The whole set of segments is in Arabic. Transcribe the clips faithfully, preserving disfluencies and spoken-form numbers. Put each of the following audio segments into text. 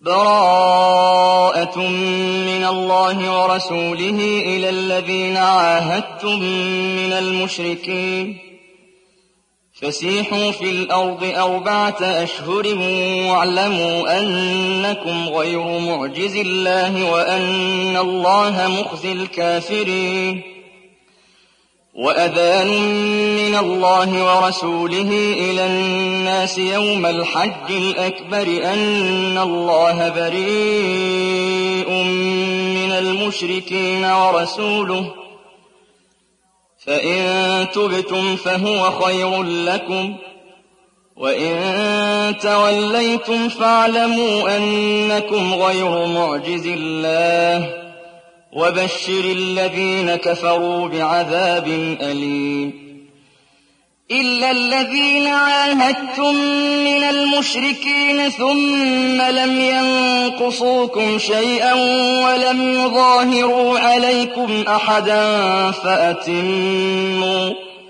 بَرَاءَةٌ مِّنَ اللَّهِ وَرَسُولِهِ إِلَى الَّذِينَ عَاهَدتُّم مِّنَ الْمُشْرِكِينَ فَسِيحُوا فِي الْأَرْضِ أَرْبَعَةَ أَشْهُرٍ وَاعْلَمُوا أَنَّكُمْ غَيْرُ مُعْجِزِي اللَّهِ وَأَنَّ اللَّهَ مُخْزِي الْكَافِرِينَ وَأَذَانٌ مِّنَ اللَّهِ وَرَسُولِهِ إِلَى النَّاسِ يَوْمَ الْحَجِّ الْأَكْبَرِ أَنَّ اللَّهَ بَرِيءٌ مِّنَ الْمُشْرِكِينَ وَرَسُولُهُ ۚ فَإِن تُبْتُمْ فَهُوَ خَيْرٌ لَّكُمْ ۖ وَإِن تَوَلَّيْتُمْ فَاعْلَمُوا أَنَّكُمْ غَيْرُ مُعْجِزِي اللَّهِ ۗ وَبَشِّرِ الَّذِينَ كَفَرُوا بِعَذَابٍ أَلِيمٍ إِلَّا الَّذِينَ عَاهَدتُّم مِّنَ الْمُشْرِكِينَ ثُمَّ لَمْ يَنقُصُوكُمْ شَيْئًا وَلَمْ يُظَاهِرُوا عَلَيْكُمْ أَحَدًا فَأَتِمُّوا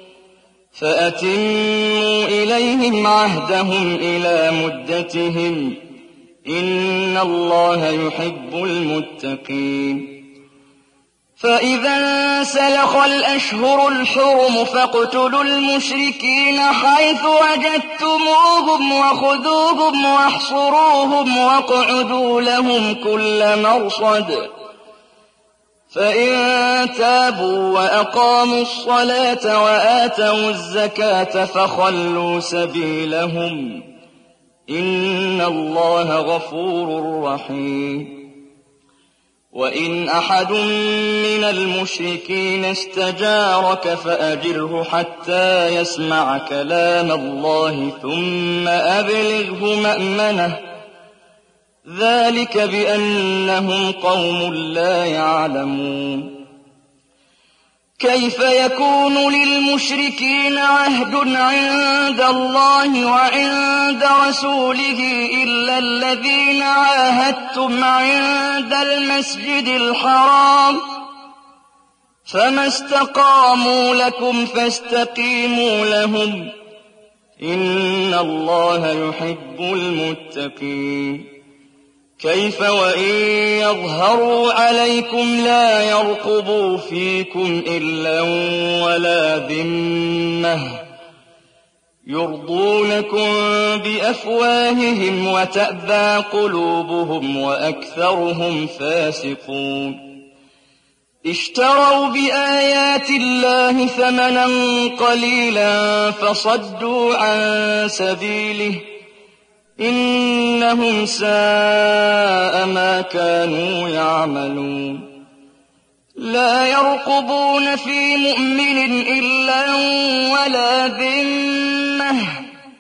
فَأَتِمُّوا إِلَيْهِمْ عَهْدَهُمْ إِلَىٰ مُدَّتِهِمْ ۚ إِنَّ اللَّهَ يُحِبُّ الْمُتَّقِينَ فَإِذَا انسَلَخَ الْأَشْهُرُ الْحُرُمُ فَاقْتُلُوا الْمُشْرِكِينَ حَيْثُ وَجَدتُّمُوهُمْ وَخُذُوهُمْ وَاحْصُرُوهُمْ وَاقْعُدُوا لَهُمْ كُلَّ مَرْصَدٍ فَإِن تَابُوا وَأَقَامُوا الصَّلَاةَ وَآتَوُا الزَّكَاةَ فَخَلُّوا سَبِيلَهُمْ ۚ إِنَّ اللَّهَ غَفُورٌ رَّحِيمٌ وَإِنْ أَحَدٌ مِّنَ الْمُشْرِكِينَ اسْتَجَارَكَ فَأَجِرْهُ حَتَّىٰ يَسْمَعَ كَلَامَ اللَّهِ ثُمَّ أَبْلِغْهُ مَأْمَنَهُ ۚ ذَٰلِكَ بِأَنَّهُمْ قَوْمٌ لَّا يَعْلَمُونَ كَيْفَ يَكُونُ لِلْمُشْرِكِينَ عَهْدٌ عِندَ اللَّهِ وَعِندَ رَسُولِهِ إِلَّا الَّذِينَ عَاهَدتُّمْ عِندَ الْمَسْجِدِ الْحَرَامِ ۖ فَمَا اسْتَقَامُوا لَكُمْ فَاسْتَقِيمُوا لَهُمْ ۚ إِنَّ اللَّهَ يُحِبُّ الْمُتَّقِينَ كَيْفَ وَإِن يَظْهَرُوا عَلَيْكُمْ لَا يَرْقُبُوا فِيكُمْ إِلًّا وَلَا ذِمَّةً يُرْضُونَكُم بِأَفْوَاهِهِمْ وَتَأْبَىٰ قُلُوبُهُمْ وَأَكْثَرُهُمْ فَاسِقُونَ اشْتَرَوْا بِآيَاتِ اللَّهِ ثَمَنًا قَلِيلًا فَصَدُّوا عَن سَبِيلِهِ ۚ إِنَّهُمْ سَاءَ مَا كَانُوا يَعْمَلُونَ لَا يَرْقُبُونَ فِي مُؤْمِنٍ إِلًّا وَلَا ذِمَّةً ۚ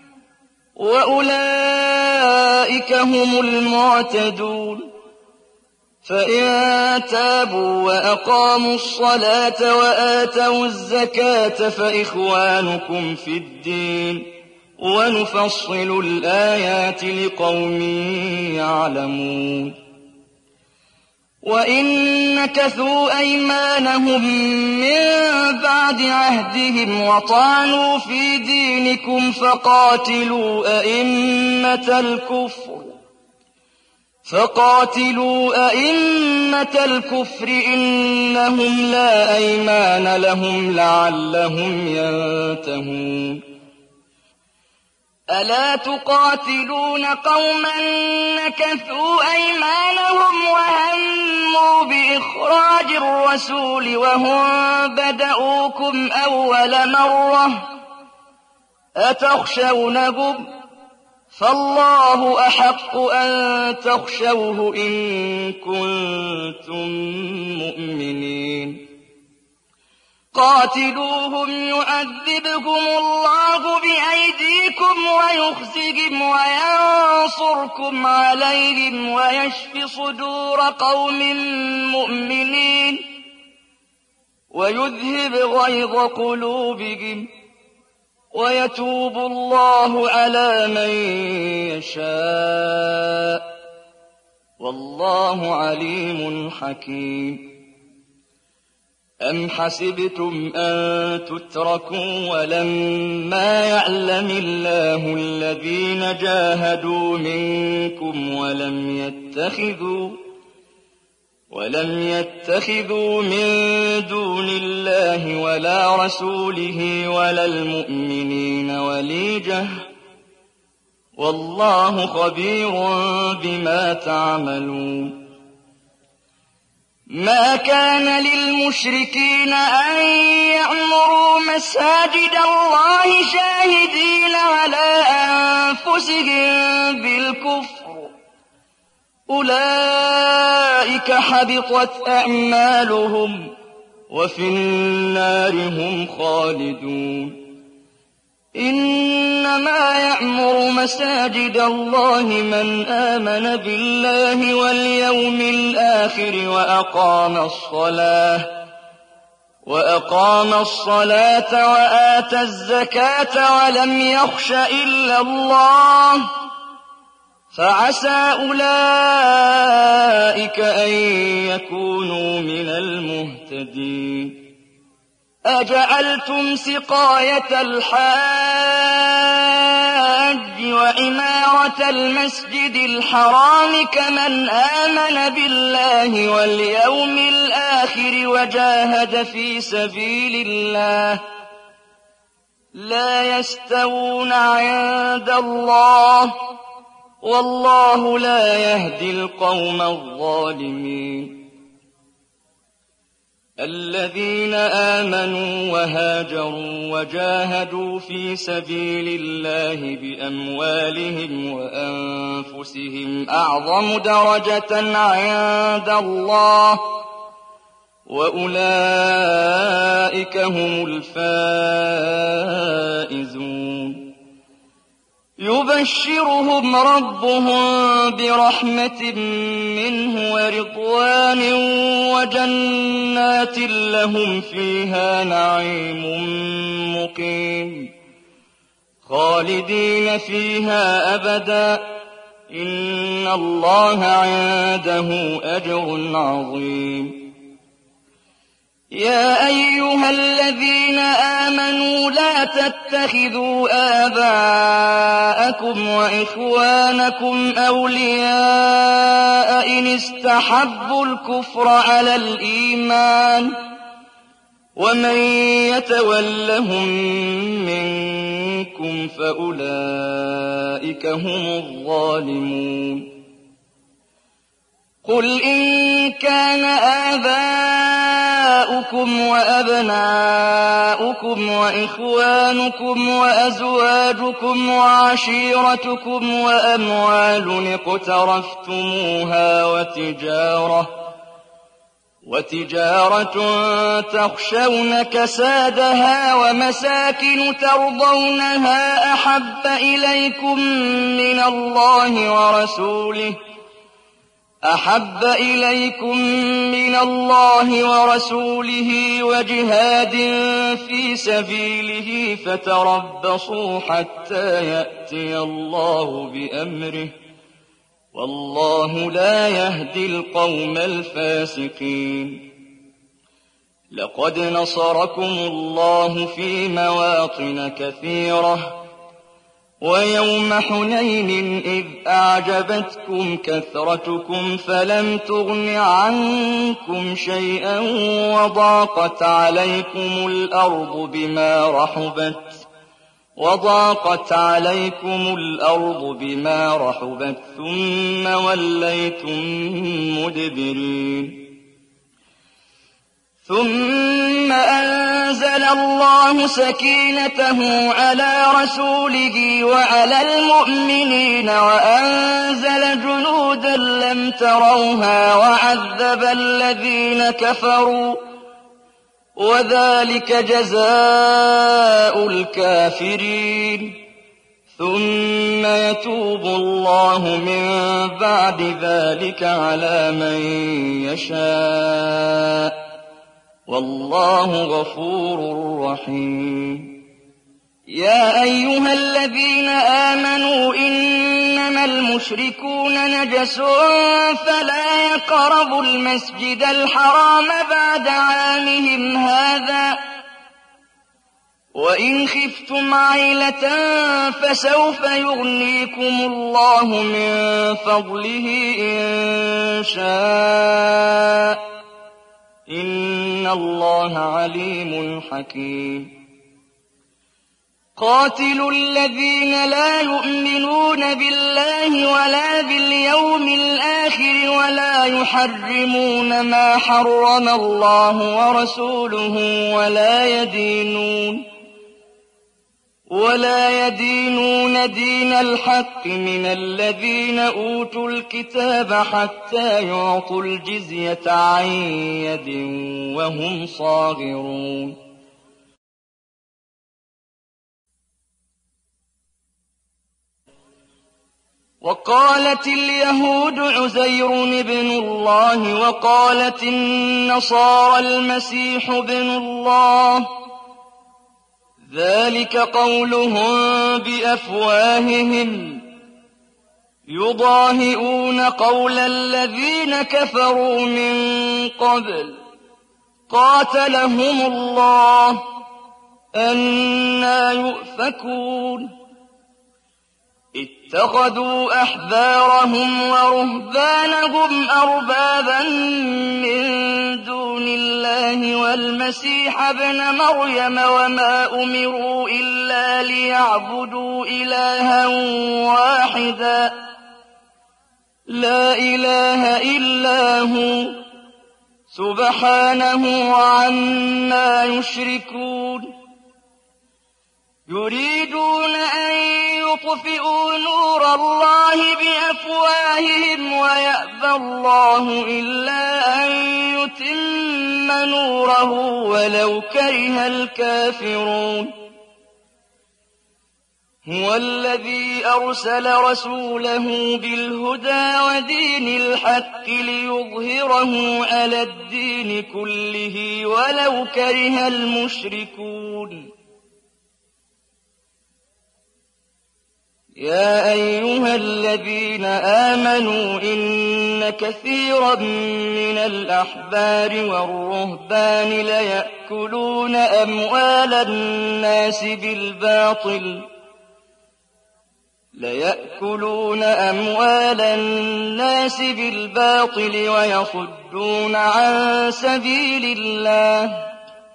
وَأُولَٰئِكَ هُمُ الْمُعْتَدُونَ فَإِن تَابُوا وَأَقَامُوا الصَّلَاةَ وَآتَوُا الزَّكَاةَ فَإِخْوَانُكُمْ فِي الدِّينِ ۗ وَنُفَصِّلُ الْآيَاتِ لِقَوْمٍ يَعْلَمُونَ وَإِن نَّكَثُوا أَيْمَانَهُم مِّن بَعْدِ عَهْدِهِمْ وَطَعَنُوا فِي دِينِكُمْ فَقَاتِلُوا أَئِمَّةَ الْكُفْرِ فَقَاتِلُوا أَئِمَّةَ الْكُفْرِ إِنَّهُمْ لَا أَيْمَانَ لَهُمْ لَعَلَّهُمْ يَنتَهُونَ أَلَا تُقَاتِلُونَ قَوْمًا نَّكَثُوا أَيْمَانَهُمْ وَهَمُّوا بِإِخْرَاجِ الرَّسُولِ وَهُم بَدَءُوكُمْ أَوَّلَ مَرَّةٍ ۚ أَتَخْشَوْنَهُمْ ۚ فَاللَّهُ أَحَقُّ أَن تَخْشَوْهُ إِن كُنتُم مُّؤْمِنِينَ قَاتِلُوهُمْ يُعَذِّبْهُمُ اللَّهُ بِأَيْدِيكُمْ وَيُخْزِهِمْ وَيَنصُرْكُمْ عَلَيْهِمْ وَيَشْفِ صُدُورَ قَوْمٍ مُّؤْمِنِينَ وَيُذْهِبْ غَيْظَ قُلُوبِهِمْ وَيَتُوبُ اللَّهُ عَلَىٰ مَن يَشَاءُ ۗ وَاللَّهُ عَلِيمٌ حَكِيمٌ أَمْ حَسِبْتُمْ أَن تُتْرَكُوا وَلَمَّا يَعْلَمِ اللَّهُ الَّذِينَ جَاهَدُوا مِنكُمْ وَلَمْ يَتَّخِذُوا وَلَمْ يَتَّخِذُوا مِن دُونِ اللَّهِ وَلَا رَسُولِهِ وَلَا الْمُؤْمِنِينَ وَلِيجَةً ۚ وَاللَّهُ خَبِيرٌ بِمَا تَعْمَلُونَ. ما كان للمشركين أن يعمروا مساجد الله شاهدين على أنفسهم بالكفر، أولئك حبطت أعمالهم وفي النار هم خالدون. إنما يعمر مساجد الله من آمن بالله واليوم الآخر وأقام الصلاة وأقام الصلاة وآتى الزكاة ولم يخش إلا الله، فعسى أولئك أن يكونوا من المهتدين. أجعلتم سقاية الحاج وعمارة المسجد الحرام كمن آمن بالله واليوم الآخر وجاهد في سبيل الله لا يستوون عند الله، والله لا يهدي القوم الظالمين. الذين آمنوا وهاجروا وجاهدوا في سبيل الله بأموالهم وأنفسهم أعظم درجة عند الله، وأولئك هم الفائزون. يبشرهم ربهم برحمة منه ورضوان وجنات لهم فيها نعيم مقيم خالدين فيها أبدا، إن الله عنده أجر عظيم. يا أيها الذين آمنوا لا تتخذوا آباءكم وإخوانكم أولياء إن استحبوا الكفر على الإيمان، ومن يتولهم منكم فأولئك هم الظالمون. قل إن كان آباؤكم وأبناؤكم وإخوانكم وأزواجكم وعشيرتكم وأموال اقترفتموها وتجارة وتجارة تخشون كسادها ومساكن ترضونها أحب إليكم من الله ورسوله أحب إليكم من الله ورسوله وجهاد في سبيله فتربصوا حتى يأتي الله بأمره، والله لا يهدي القوم الفاسقين. لقد نصركم الله في مواطن كثيرة ويوم حنين إذ أعجبتكم كثرتكم فلم تغن عنكم شيئا وضاقت عليكم الأرض بما رحبت وضاقت عليكم الأرض بما رحبت ثم وليتم مدبرين. ثم أنزل الله سكينته على رسوله وعلى المؤمنين وأنزل جنودا لم تروها وعذب الذين كفروا، وذلك جزاء الكافرين. ثم يتوب الله من بعد ذلك على من يشاء، والله غفور رحيم. يا أيها الذين آمنوا إنما المشركون المشركون نجس فلا يقربوا المسجد الحرام بعد عامهم هذا وإن خفتم عيلة فسوف يغنيكم الله من فضله إن شاء إن الله عليم حكيم قاتلوا الذين لا يؤمنون بالله ولا باليوم الآخر ولا يحرمون ما حرم الله ورسوله ولا يدينون ولا يدينون دين الحق من الذين أوتوا الكتاب حتى يعطوا الجزية عن يد وهم صاغرون وقالت اليهود عزير ابن الله وقالت النصارى المسيح ابن الله ذلك قولهم بأفواههم يضاهئون قول الذين كفروا من قبل قاتلهم الله أنى يؤفكون اتخذوا أحبارهم ورهبانهم أربابا من دون الله والمسيح ابن مريم وما أمروا إلا ليعبدوا إلها واحدا لا إله إلا هو سبحانه عما يشركون يريدون أن يطفئوا نور الله بأفواههم ويأبى الله إلا أن يتم نوره ولو كره الكافرون هو الذي أرسل رسوله بالهدى ودين الحق ليظهره على الدين كله ولو كره المشركون يا أيها الذين آمنوا إن كثيرا من الأحبار والرهبان ليأكلون أموال الناس بالباطل ليأكلون أموال الناس بالباطل ويصدون عن سبيل الله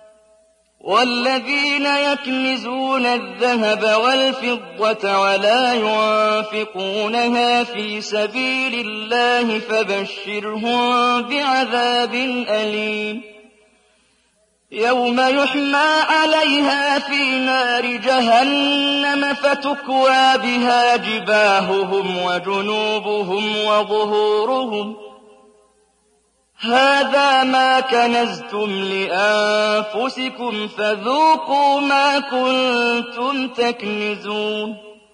والذين يكنزون الذهب والفضة ولا ينفقونها في سبيل الله فبشرهم بعذاب أليم يوم يحمى عليها في نار جهنم فتكوى بها جباههم وجنوبهم وظهورهم هذا ما كنزتم لأنفسكم فذوقوا ما كنتم تكنزون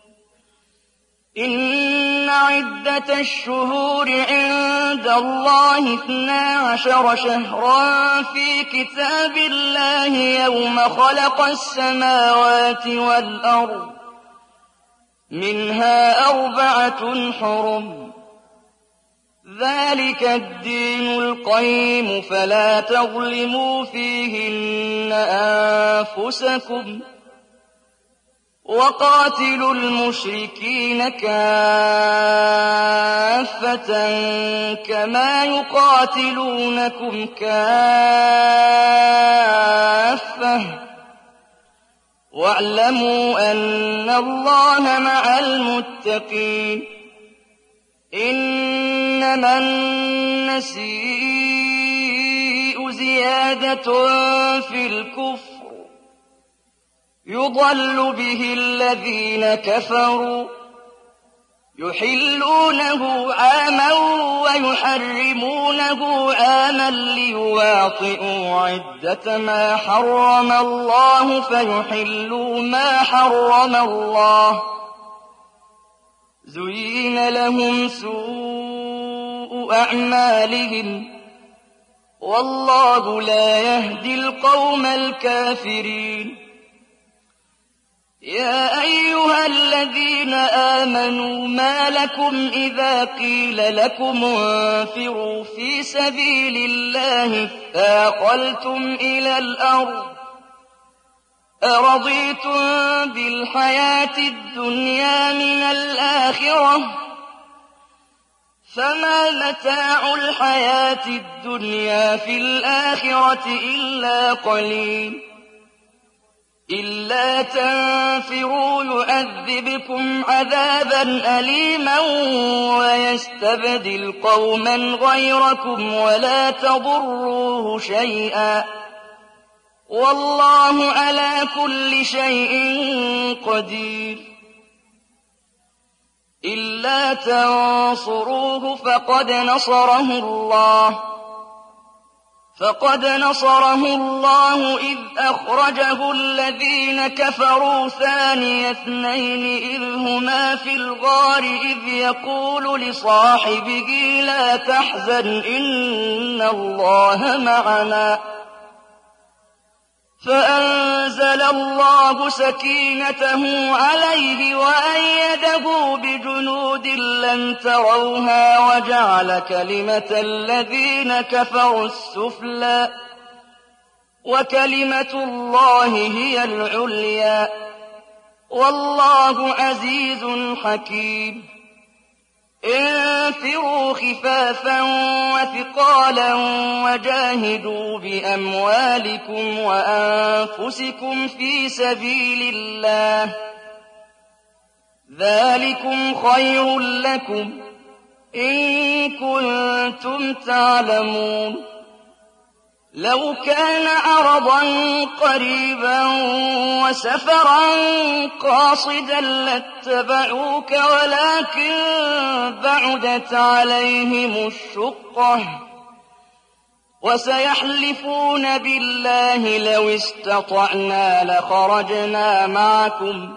إن عدة الشهور عند الله اثنا عشر شهرا في كتاب الله يوم خلق السماوات والأرض منها أربعة حرم ذلك الدين القيم فلا تظلموا فيهن أنفسكم وقاتلوا المشركين كافة كما يقاتلونكم كافة واعلموا أن الله مع المتقين إنما النسيء زيادة في الكفر يضل به الذين كفروا يحلونه عاما ويحرمونه عاما ليواطئوا عدة ما حرم الله فيحلوا ما حرم الله زين لهم سوء أعمالهم والله لا يهدي القوم الكافرين يا أيها الذين آمنوا ما لكم إذا قيل لكم انفروا في سبيل الله اثاقلتم إلى الأرض أرضيتم بالحياة الدنيا من الآخرة فما متاع الحياة الدنيا في الآخرة إلا قليل إلا تنفروا يعذبكم عذابا أليما ويستبدل قوما غيركم ولا تضروه شيئا والله على كل شيء قدير إلا تنصروه فقد نصره الله فقد نصره الله إذ أخرجه الذين كفروا ثاني اثنين إذ هما في الغار إذ يقول لصاحبه لا تحزن إن الله معنا فأنزل الله سكينته عليه وأيده بجنود لم تروها وجعل كلمة الذين كفروا السفلى وكلمة الله هي العليا والله عزيز حكيم انفروا خفافا وثقالا وجاهدوا بأموالكم وأنفسكم في سبيل الله ذلكم خير لكم إن كنتم تعلمون لو كان عرضا قريبا وسفرا قاصدا لاتبعوك ولكن بعدت عليهم الشقة وسيحلفون بالله لو استطعنا لخرجنا معكم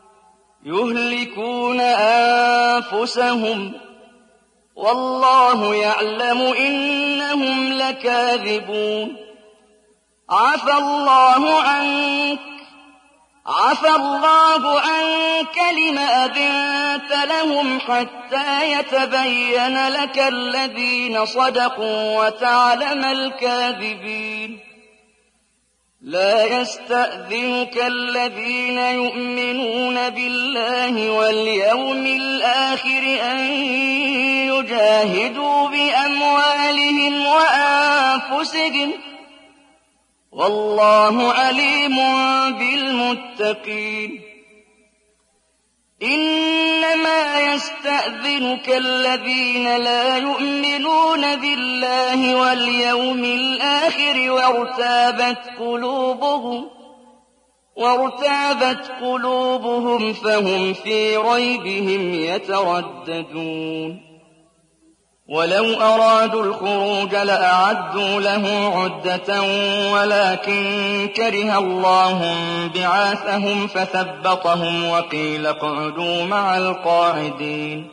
يهلكون أنفسهم والله يعلم إنهم لكاذبون عفى الله عنك عفى الله عنك لم أذنت لهم حتى يتبين لك الذين صدقوا وتعلم الكاذبين لا يستأذنك الذين يؤمنون بالله واليوم الآخر أن يجاهدوا بأموالهم وأنفسهم والله عليم بالمتقين إنما يستأذنك الذين لا يؤمنون بالله واليوم الآخر وارتابت قلوبهم وارتابت قلوبهم فهم في ريبهم يترددون ولو أرادوا الخروج لأعدوا له عدة ولكن كره الله بعاثهم فثبطهم وقيل اقعدوا مع القاعدين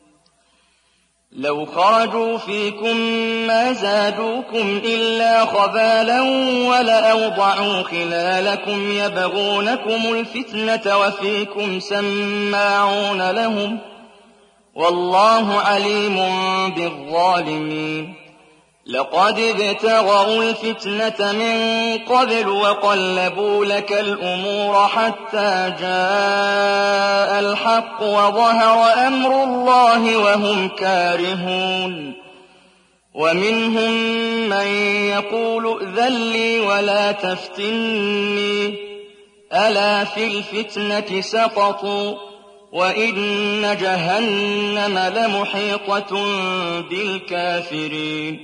لو خرجوا فيكم ما زادوكم إلا خبالا ولأوضعوا خلالكم يبغونكم الفتنة وفيكم سماعون لهم والله عليم بالظالمين لقد ابتغوا الفتنة من قبل وقلبوا لك الأمور حتى جاء الحق وظهر أمر الله وهم كارهون ومنهم من يقول ائذن لي ولا تفتني ألا في الفتنة سقطوا وإن جهنم لمحيطة بالكافرين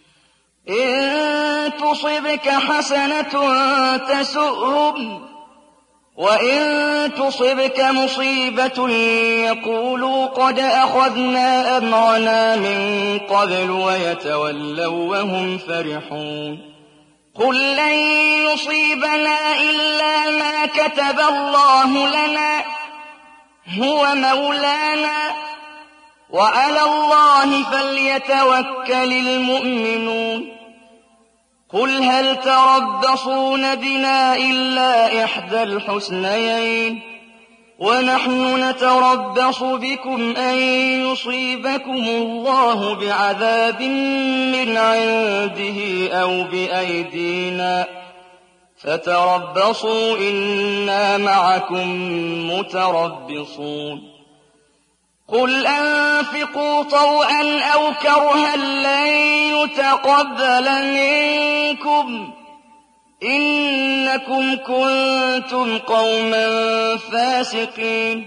إن تصبك حسنة تسؤهم وإن تصبك مصيبة يقولوا قد أخذنا أمرنا من قبل ويتولوا وهم فرحون قل لن يصيبنا إلا ما كتب الله لنا هو مولانا وعلى الله فليتوكل المؤمنون قل هل تربصون بنا إلا إحدى الحسنيين ونحن نتربص بكم أن يصيبكم الله بعذاب من عنده أو بأيدينا فتربصوا إنا معكم متربصون قل أنفقوا طوعا أو كرها لن يتقبل منكم إنكم كنتم قوما فاسقين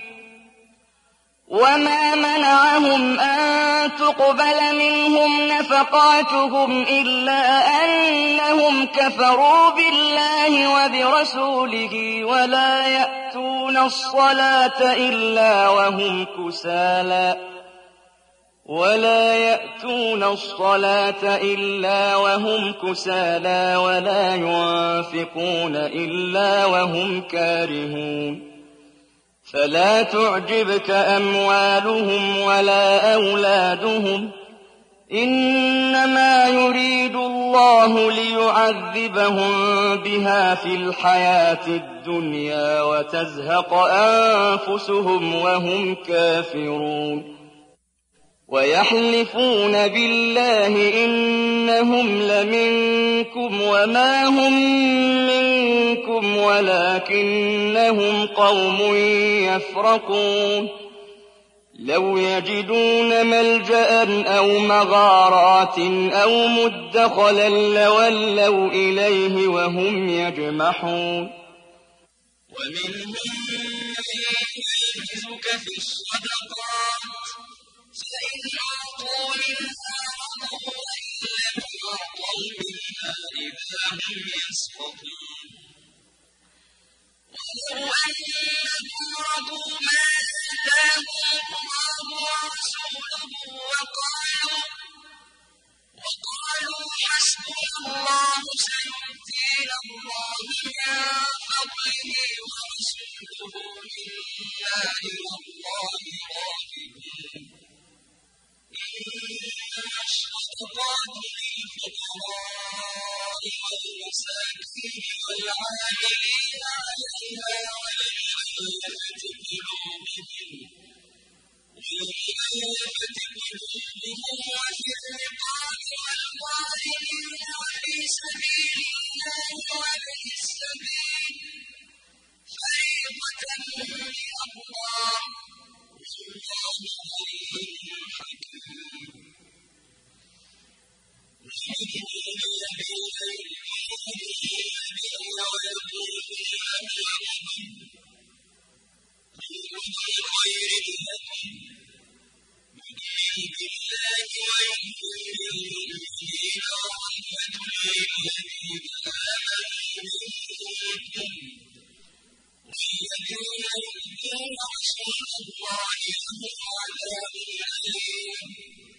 وما منعهم أن تقبل منهم نفقاتهم إلا أنهم كفروا بالله وبرسوله ولا يأتون الصلاة إلا وهم كسالى ولا يأتون الصلاة إلا وهم كسالى ولا ينفقون إلا وهم كارهون فلا تعجبك أموالهم ولا أولادهم إنما يريد الله ليعذبهم بها في الحياة الدنيا وتزهق أنفسهم وهم كافرون ويحلفون بالله إنهم لمنكم وما هم منكم ولكنهم قوم يفرقون لو يجدون ملجأ أو مغارات أو مدخلا لولوا إليه وهم يجمحون ومنهم من يلمزك في الصدقات فإن أعطوا منها رضوا وإن لم يعطوا منها إذا هم يسخطون ولو أنهم رضوا ما آتاهم الله ورسوله وقالوا وقالوا حسبنا الله سيؤتينا الله من فضله ورسوله إنا إلى الله راغبون إنما الصدقات للفقراء والمساكين والعاملين عليها والمؤلفة قلوبهم والمؤلفة قلوبهم وفي الرقاب والغارمين وفي سبيل الله وابن السبيل فريضة من الله والله عليم حكيم ويؤمنون بالله خير لكم يؤمن بالله ويؤمن بالمؤمنين ورحمة للذين آمنوا منكم والذين يؤذون رسول الله لهم عذاب أليم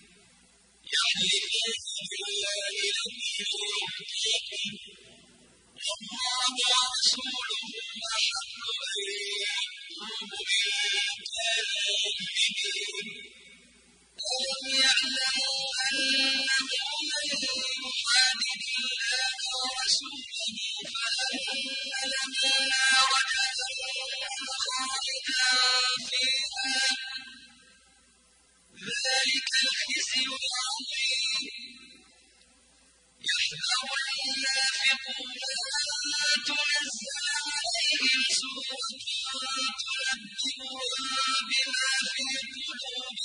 يحلفون بالله لكم ليرضوكم والله ورسوله أحق أن يرضوه إن كانوا مؤمنين ألم يعلموا أنه من يحادد الله ورسوله فأن له نار جهنم خالدا فيها ذلك الخزي العظيم يحذر المنافقون أن تنزل عليهم سورة تنبئهم بما في قلوبهم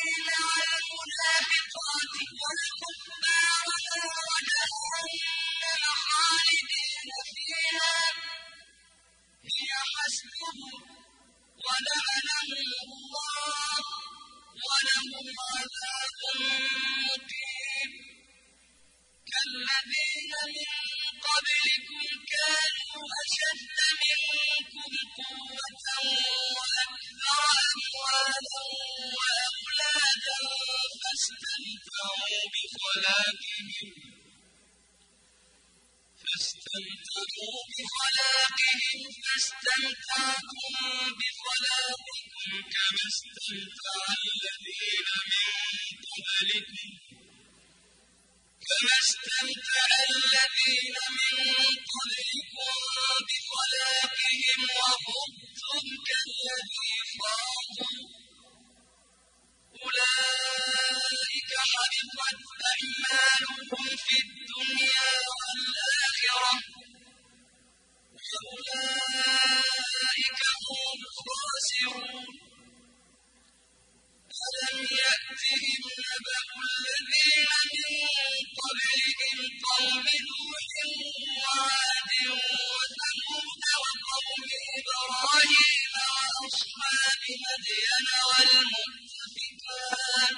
والمنافقات والكفار نار جهنم خالدين فيها هي حسبهم ولعنهم الله ولهم عذاب مقيم كالذين من قبلكم كانوا أشد منكم قوة وأكثر أموالا وأولادا فاستمتعوا بخلاقهم فاستمتعوا بخلاقهم فاستمتعتم بخلاقكم كما استمتع الذين من قبلكم كما استمتع الذين من قبلكم بخلاقهم وخضتم كالذي خاضوا أولئك حبطت أعمالهم في الدنيا والآخرة وأولئك هم الخاسرون ألم يأتهم نبأ الذين من قبلهم قوم نوح وعاد وثمود وقوم إبراهيم وأصحاب مدين والمؤتفكات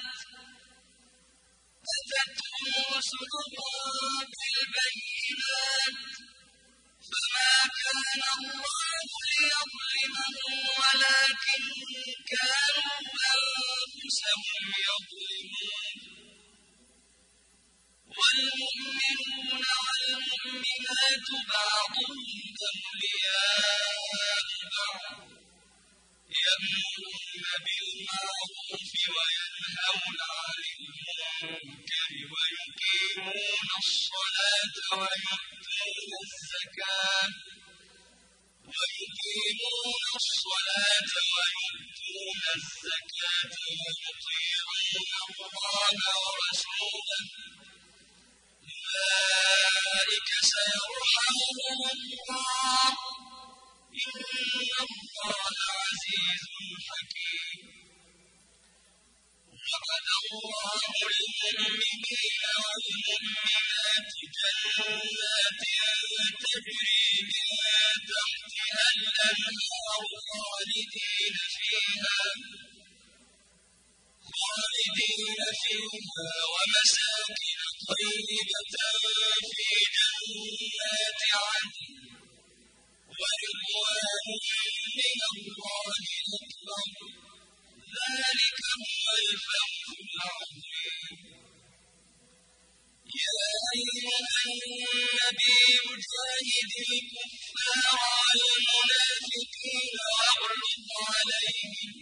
أتتهم رسلهم بالبينات فما كان الله ليظلمهم ولكن كانوا أنفسهم يظلمون والمؤمنون والمؤمنات بعضهم أولياء بعض يأمرون بالمعروف وينهون عن المنكر ويقيمون الصلاة ويؤتون الزكاة ويقيمون الصلاة ويؤتون الزكاة ويطيعون الله ورسوله أولئك سيرحمهم الله إن الله عزيز حكيم وعد الله المؤمنين والمؤمنات جنات تجري من تحتها الأنهار خالدين فيها خالدين فيها ومساكن طيبة في جنات عدن ورضوان من الله أكبر ذلك هو الفوز العظيم يا أيها النبي جاهد الكفار والمنافقين واغلظ عليهم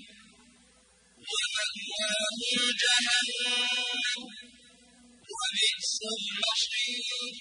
ومأواهم جهنم وبئس المصير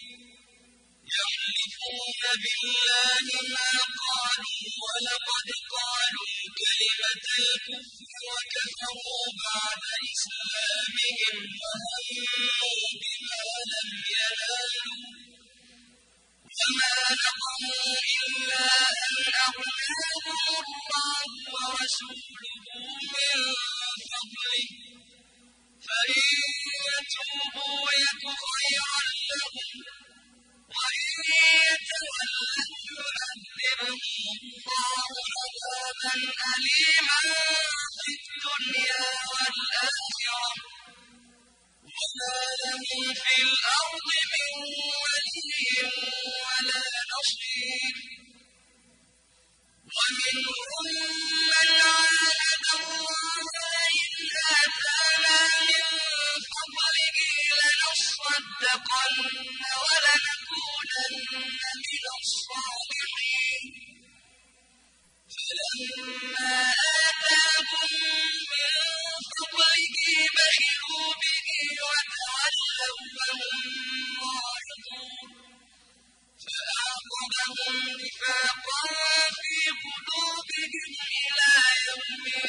يحلفون بالله ما قالوا ولقد قالوا كلمة الكفر وكفروا بعد إسلامهم وهموا بما لم ينالوا وما نقموا إلا أن أغناهم الله ورسوله من فضله فإن يتوبوا يك خيرا لهم وإن يتولوا يعذبهم الله عذابا أليما في الدنيا والآخرة وما لهم في الأرض من ولي ولا نصير ومنهم من عاهد الله لئن آتانا من فضله لنصدقن ولنكونن من الصالحين فلما آتاهم من فضله بخلوا به وتولوا وهم معرضون فأعقبهم نفاقا في قلوبهم إلى يوم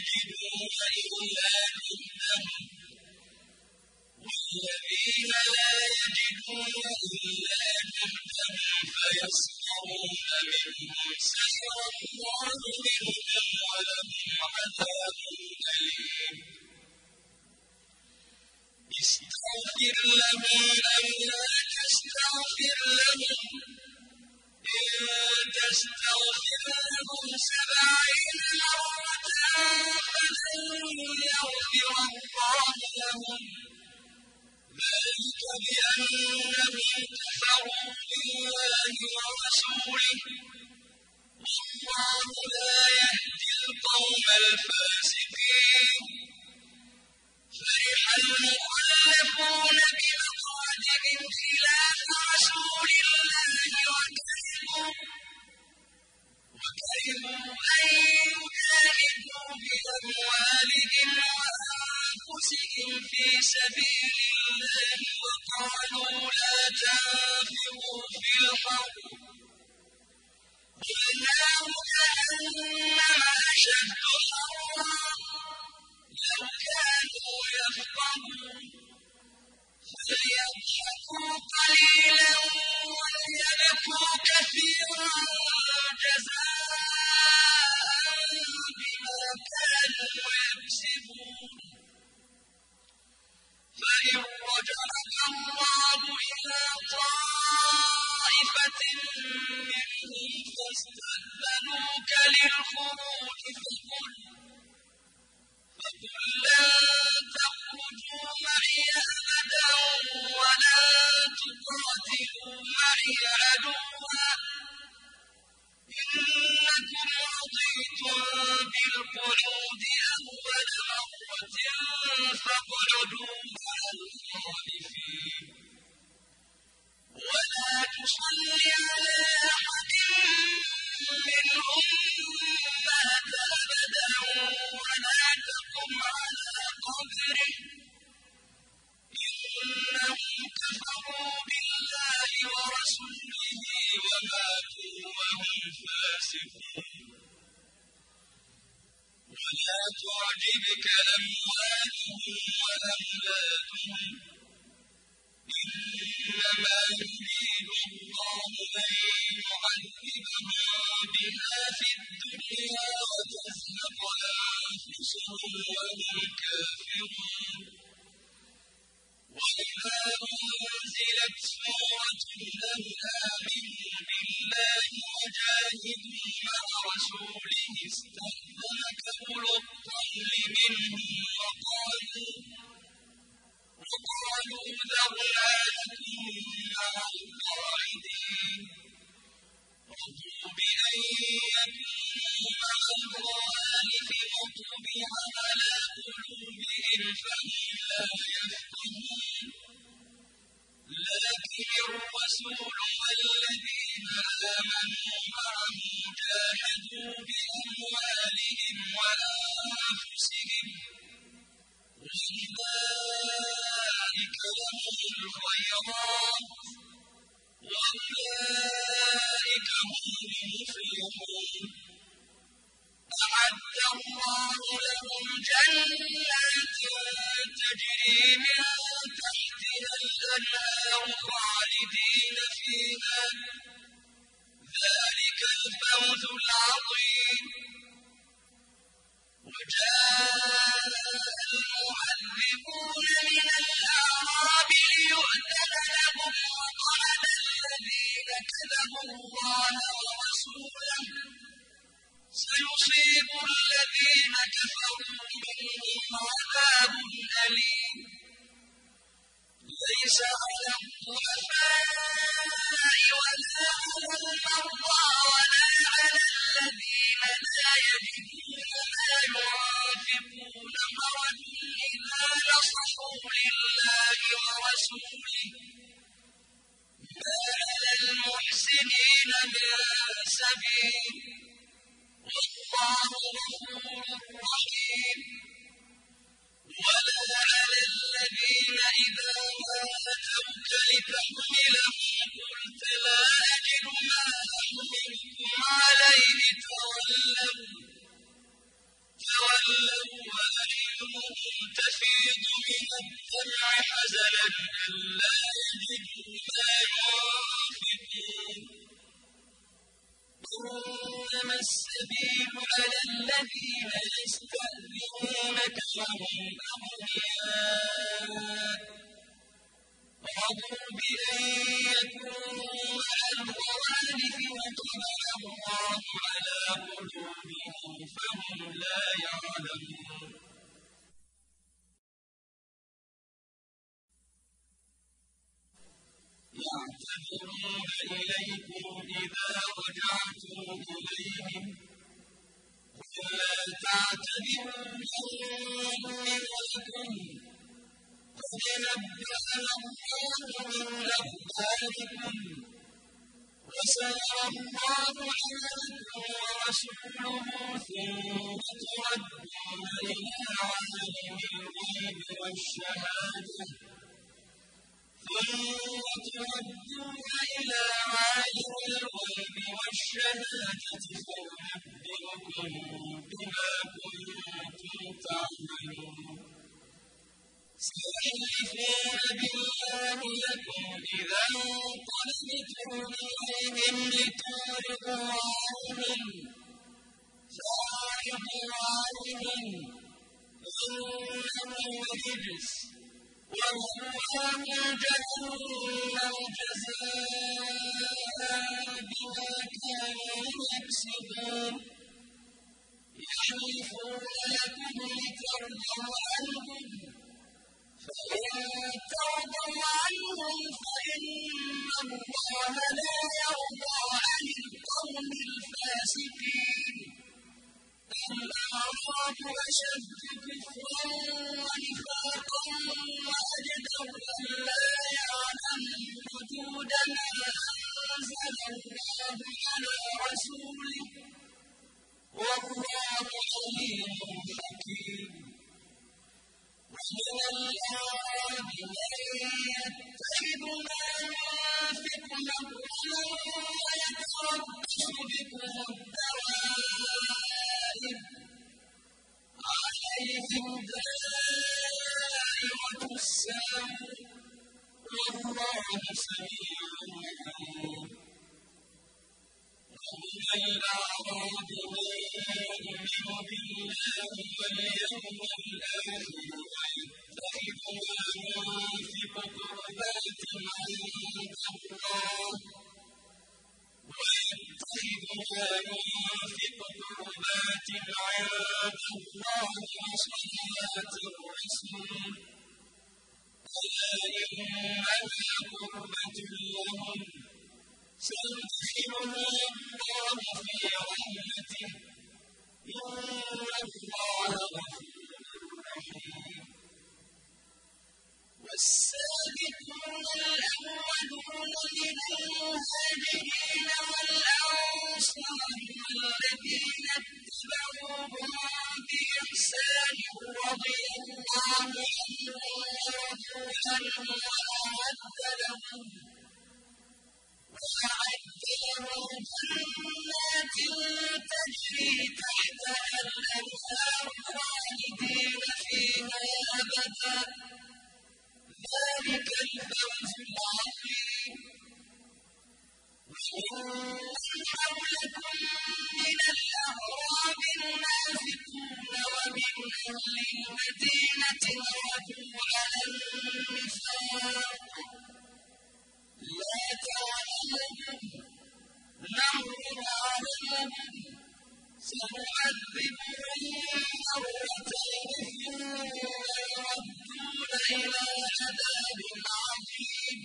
يجدون إلا جهدهم والذين لا يجدون إلا جهدهم فيسخرون منهم سخر الله منهم ولهم عذاب أليم استغفر لهم أو لا تستغفر لهم إن تستغفر لهم سبعين مرة فلن يغفر الله لهم ذلك بأنهم كفروا بالله ورسوله والله لا يهدي القوم الفاسقين فرح المخلفون بمقعدهم خلاف رسول الله وكرهوا وكرهوا أن يجاهدوا بأموالهم وأنفسهم في سبيل الله وقالوا لا تنفروا في الحرب قل نار جهنم أشد حرا لو كانوا يفقهون فليضحكوا قليلا وليبكوا كثيرا جزاء بما كانوا يكسبون فإن رجعك الله إلى طائفة منهم فاستأذنوك للخروج فقل فقل لن تخرجوا معي أبدا ولن تقاتلوا معي عدوا إنكم رضيتم بالقعود أول مرة فاقعدوا مع الخالفين ولا تصل على أحد منهم مات أبدا ولا تقم على قبره إنهم كفروا بالله ورسوله وماتوا وهم فاسقون ولا تعجبك أموالهم وأولادهم إنما يريد الله أن يعذبهم بها في الدنيا وتزهق أنفسهم وهم كافرون وإذا أنزلت سورة أن آمنوا بالله وجاهدوا مع رسوله استأذنك أولو الطول منهم وقالوا وقالوا ذرنا نكن مع القاعدين رضوا بأن يكونوا مع الخوالف وطبع على قلوبهم فهم لا يفقهون لكن الرسول والذين آمنوا معه جاهدوا بأموالهم وأنفسهم وأولئك لهم الخيرات وأولئك هم المفلحون أعد الله لهم جنات تجري من تحتها الأنهار خالدين فيها ذلك الفوز العظيم وجاء المعذبون من الأعراب ليؤذن لهم وقعد الذين كذبوا الله ورسوله سيصيب الذين كفروا منهم عذاب أليم ليس على الضعفاء ولا على المرضى ولا على الذين لا يجدون ما ينفقون حرج إذا نصحوا لله ورسوله ما على المحسنين من سبيل والله غفور رحيم ولا على الذين إذا ما أتوك لتحملهم قلت لا أجد ما أحملكم عليه تولوا تولوا فهم أغنياء رضوا بأن يكونوا مع الخوالف وطبع الله على قلوبهم فهم لا يعلمون يعتذرون إليكم إذا رجعتم إليهم قل لا تعتذروا لن لكم قد نبأنا الله من أخباركم وسيرى الله عملكم ورسوله ثم تردون إلى عالم الغيب والشهادة ثم تردون إلى عالم الغيب والشهادة فينبئكم بما كنتم تعملون سيحلفون بالله لكم إذا انقلبتم إليهم لتعرضوا عنهم فأعرضوا عنهم إنهم رجس ومأواهم جهنم جزاء بما كانوا يكسبون يحلفون لكم لترضوا عنهم فإن ترضوا عنهم فإن الله لا يرضى عن القوم الفاسقين الأعراب أشد كفرا ونفاقا وأجدر ألا يعلموا حدود ما أنزل الله على رسوله والله عليم حكيم ومن الأعراب من يتخذ ما ينفق مغرما ويتربص بكم الدوائر عليهم دائرة السوء والله سميع عليم ومن الأعراب من يؤمن بالله واليوم الآخر ويتخذ ما ينفق قربات عند الله ويتخذ ما ينفق قربات عند الله وصلاة الرسول ألا إنها قربة لهم سيدخلهم الله في رحمته إن الله غفور رحيم والسابقون الأولون من المهاجرين والأنصار والذين اتبعوهم بإحسان رضي الله عنهم ورضوا عنه وأعد لهم وأعد لهم جنات تجري تحتها الأنهار خالدين فيها أبدا ذلك الفوز العظيم ومن حولكم من الأعراب منافقون ومن أهل المدينة مردوا على النفاق لا تعلمهم نحن نعلمهم سنعذبهم مرتين ثم يردون إلى عذاب عظيم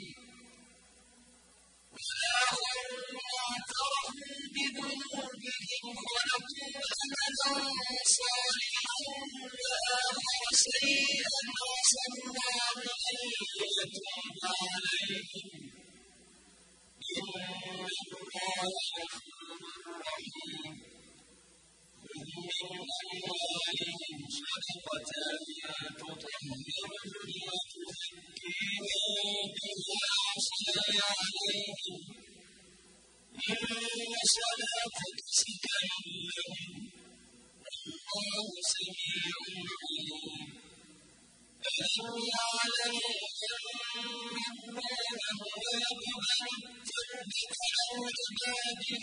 والآخرون اعترفوا بذنوبهم خلقوا عملا صالحا وآخر سيئا عسى الله أن يتوب عليهم إن الله غفور رحيم خذ من أموالهم صدقة تطهرهم وتزكيهم بها وصل عليهم إن صلاتك سكن لهم والله سميع عليم ألم يعلموا أن الله هو يقبل التوبة عن عباده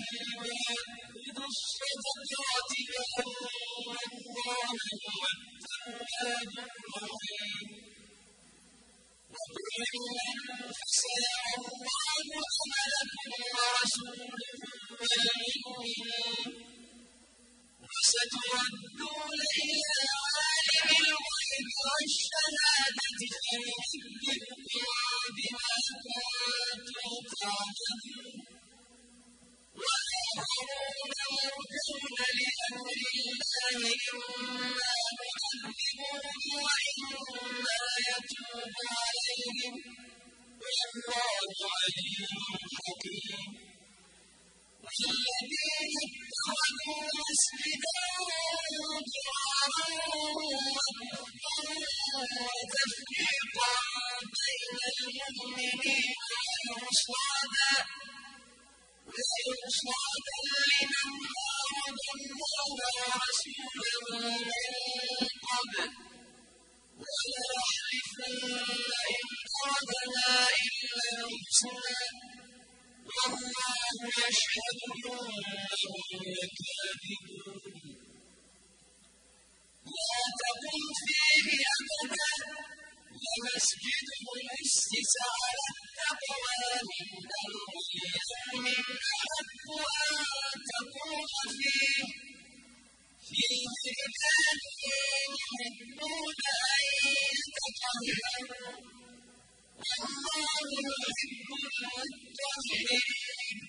ويأخذ الصدقات وأن الله هو التواب يضرهم وقل فسيرى الله عملكم ورسوله والمؤمنون وستردون إلى عالم الغيب والشهادة فينبئكم بما كنتم تعملون وآخرون مرجون لأمر الله إما يعذبهم وإما يتوب عليهم والله عليم حكيم والذين اتخذوا مسجدا ضرارا وكفرا وتفريقا بين المؤمنين وإرصادا وإرصادا لمن حارب الله ورسوله من قبل وليحلفن إن أردنا إلا الحسنى والله يشهد إنهم لكاذبون لا تقم فيه أبدا لمسجد أسس على التقوى من أول يوم أحق أن تقوم فيه فيه رجال يحبون أن يتطهروا والله يحب المطهرين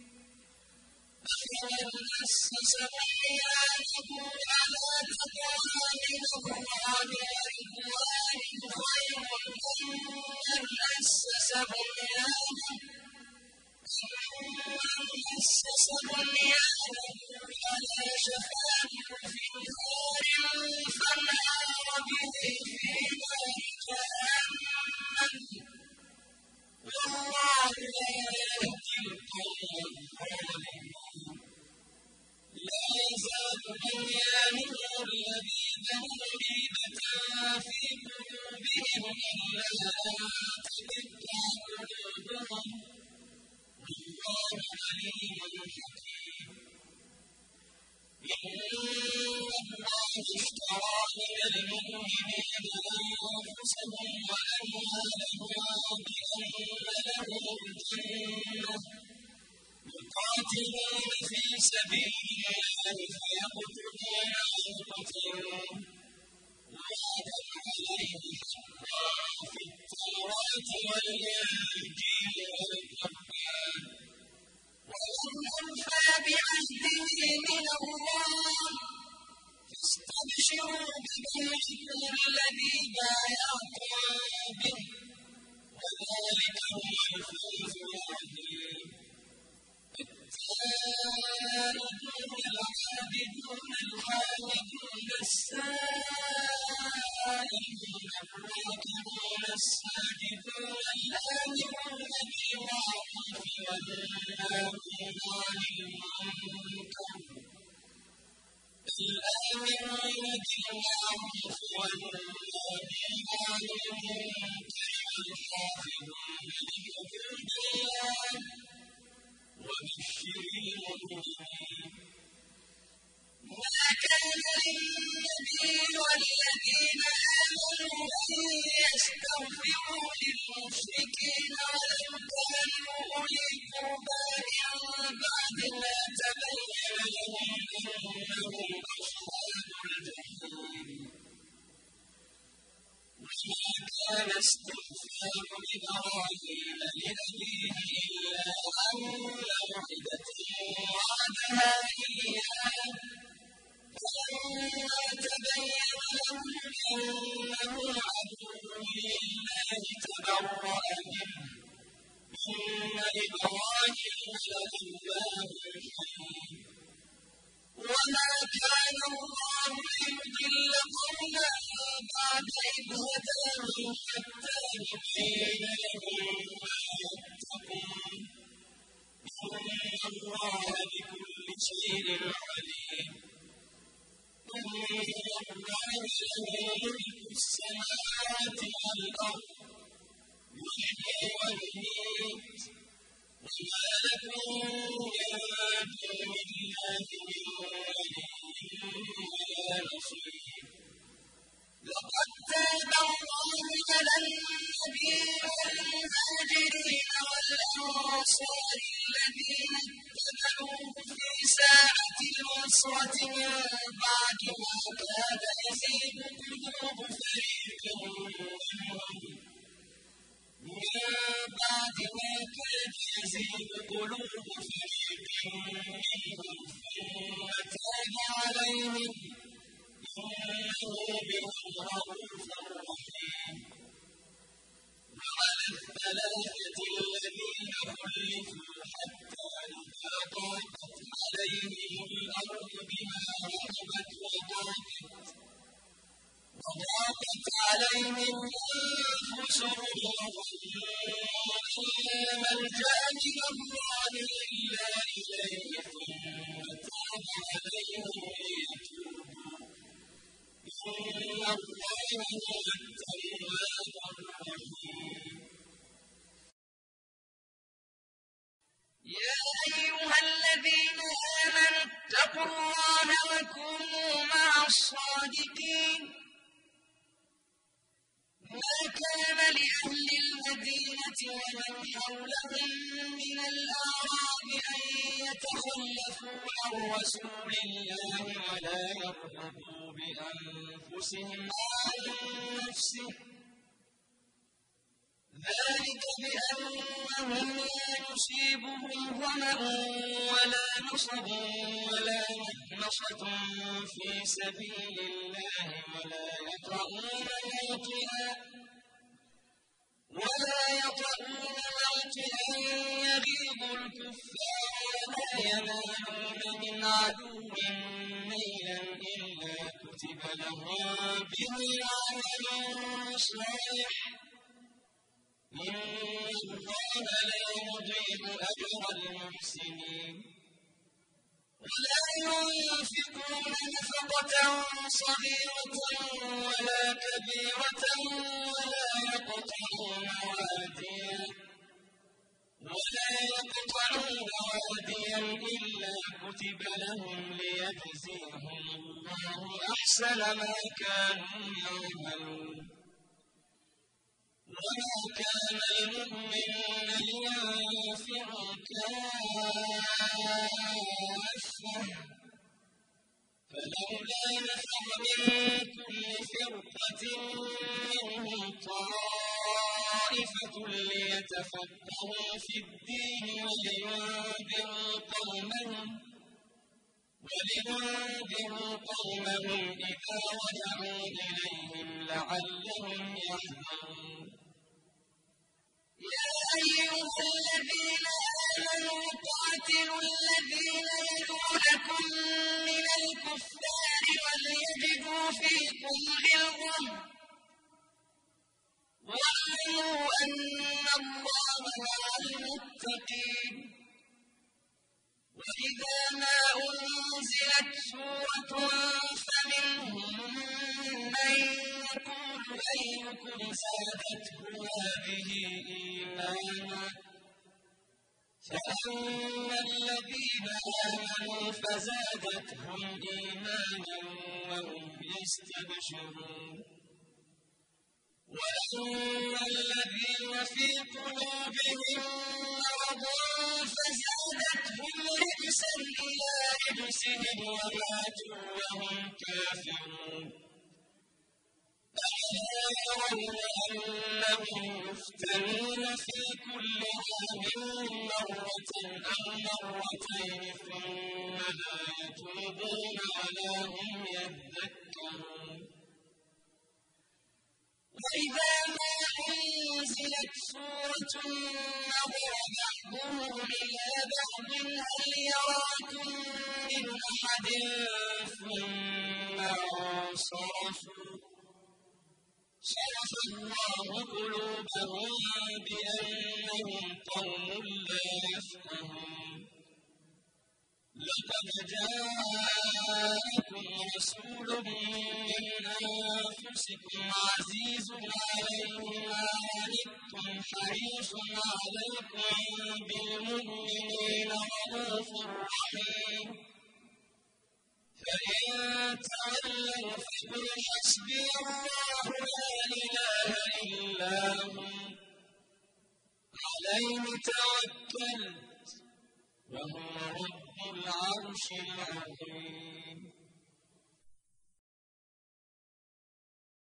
أفمن أسس بنيانه على تقوى من الله ورضوان خير أمن أسس بنيانه أمن أسس بنيانه على شفا جرف نار فانهار به في نار جهنم والله لا يهدي القوم الظالمين لا يزال بنيانهم الذي بنوا ريبة في قلوبهم إلا أن تقطع قلوبهم والله عليم حكيم إن الله اشترى من المؤمنين أنفسهم وأموالهم بأن لهم الجنة يقاتلون في سبيل الله فيقتلون ويقتلون وعدا عليه حقا في التوراة والإنجيل والقرآن ومن أوفى بعهده من الله فاستبشروا ببيعكم الذي بايعتم به وذلك هو الفوز العظيم التائبون العابدون الحامدون السائلون الراكعون الساجدون الآمرون بالمعروف والناهون عن المنكر الآمرون بالمعروف والناهون عن المنكر والحافظون لحدود الله وبشر المؤمنين ما كان للنبي والذين آمنوا أن يستغفروا للمشركين ولو كانوا أولي قربى من بعد ما تبين لهم أنهم أصحاب الجحيم وما كان استغفار إبراهيم لأبيه إلا عن موعدة وعدها إياه فلما تبين له أنه عدو لله تبرأ منه إن إبراهيم لأواه حليم وما كان الله ليضل قوما بعد إذ هداهم حتى يبين لهم ما يتقون إن الله بكل شيء عليم إن الله له ملك السماوات والأرض يحيي ويميت وما لكم من دون الله من ولي ولا نصير تزيغ قلوب فريق منهم ثم تاب عليهم إنه بهم رءوف رحيم. وعلى الثلاثة الذين خلفوا حتى إذا ضاقت عليهم الأرض بما رحبت وضاقت وضاقت عليهم أنفسهم وظنوا أن لا ملجأ من الله إلا إليه ثم تاب عليهم ليتوبوا إن الله هو التواب الرحيم. يا أيها الذين آمنوا اتقوا الله وكونوا مع الصادقين. ما كان لأهل المدينة ومن حولهم من الأعراب أن يتخلفوا عن رسول الله ولا يرغبوا بأنفسهم عن نفسه ذلك بأنهم لا يصيبهم ظمأ ولا نصب ولا مخمصة في سبيل الله ولا يطؤون موطئا ولا يطؤون موطئا يغيظ الكفار ولا ينالون من عدو نيلا إلا كتب لهم به عمل صالح إن الله لا يضيع أجر المحسنين. ولا ينفقون نفقة صغيرة ولا كبيرة ولا يقطعون واديا ولا يقطعون واديا إلا كتب لهم ليجزيهم الله أحسن ما كانوا يعملون. وما كان لمؤمن لينفر كافة فلولا نفر من كل فرقة منهم طائفة ليتفقهوا في الدين ولينذروا قومهم ولينذروا قومهم إذا رجعوا إليهم لعلهم يحذرون. يا أيها الذين آمنوا قاتلوا الذين يلونكم من الكفار وليجدوا فيكم غلظة واعلموا أن الله مع المتقين. وإذا ما أنزلت سورة فمنهم من يقول أيكم زادته هذه إيمانا فأما الذين آمنوا فزادتهم إيمانا وهم يستبشرون. وأما الذين في قلوبهم مرض فزادتهم رجسا إلى رجسهم وماتوا وهم كافرون. ألا يرون أنهم يفتنون في كل عام مرة أو مرتين ثم لا يتوبون ولا هم يذكرون. وإذا ما أنزلت سورة نظر بعضهم إلى بعض هل يراكم من أحد ثم انصرفوا صرف الله قلوبهم بأنهم قوم لا يفقهون. لقد جاءكم رسول من أنفسكم عزيز عليه ما عنتم حريص عليكم بالمؤمنين رءوف رحيم. فإن تولوا فقل حسبي الله لا إله إلا هو عليه توكلت وهو رب العرش العظيم.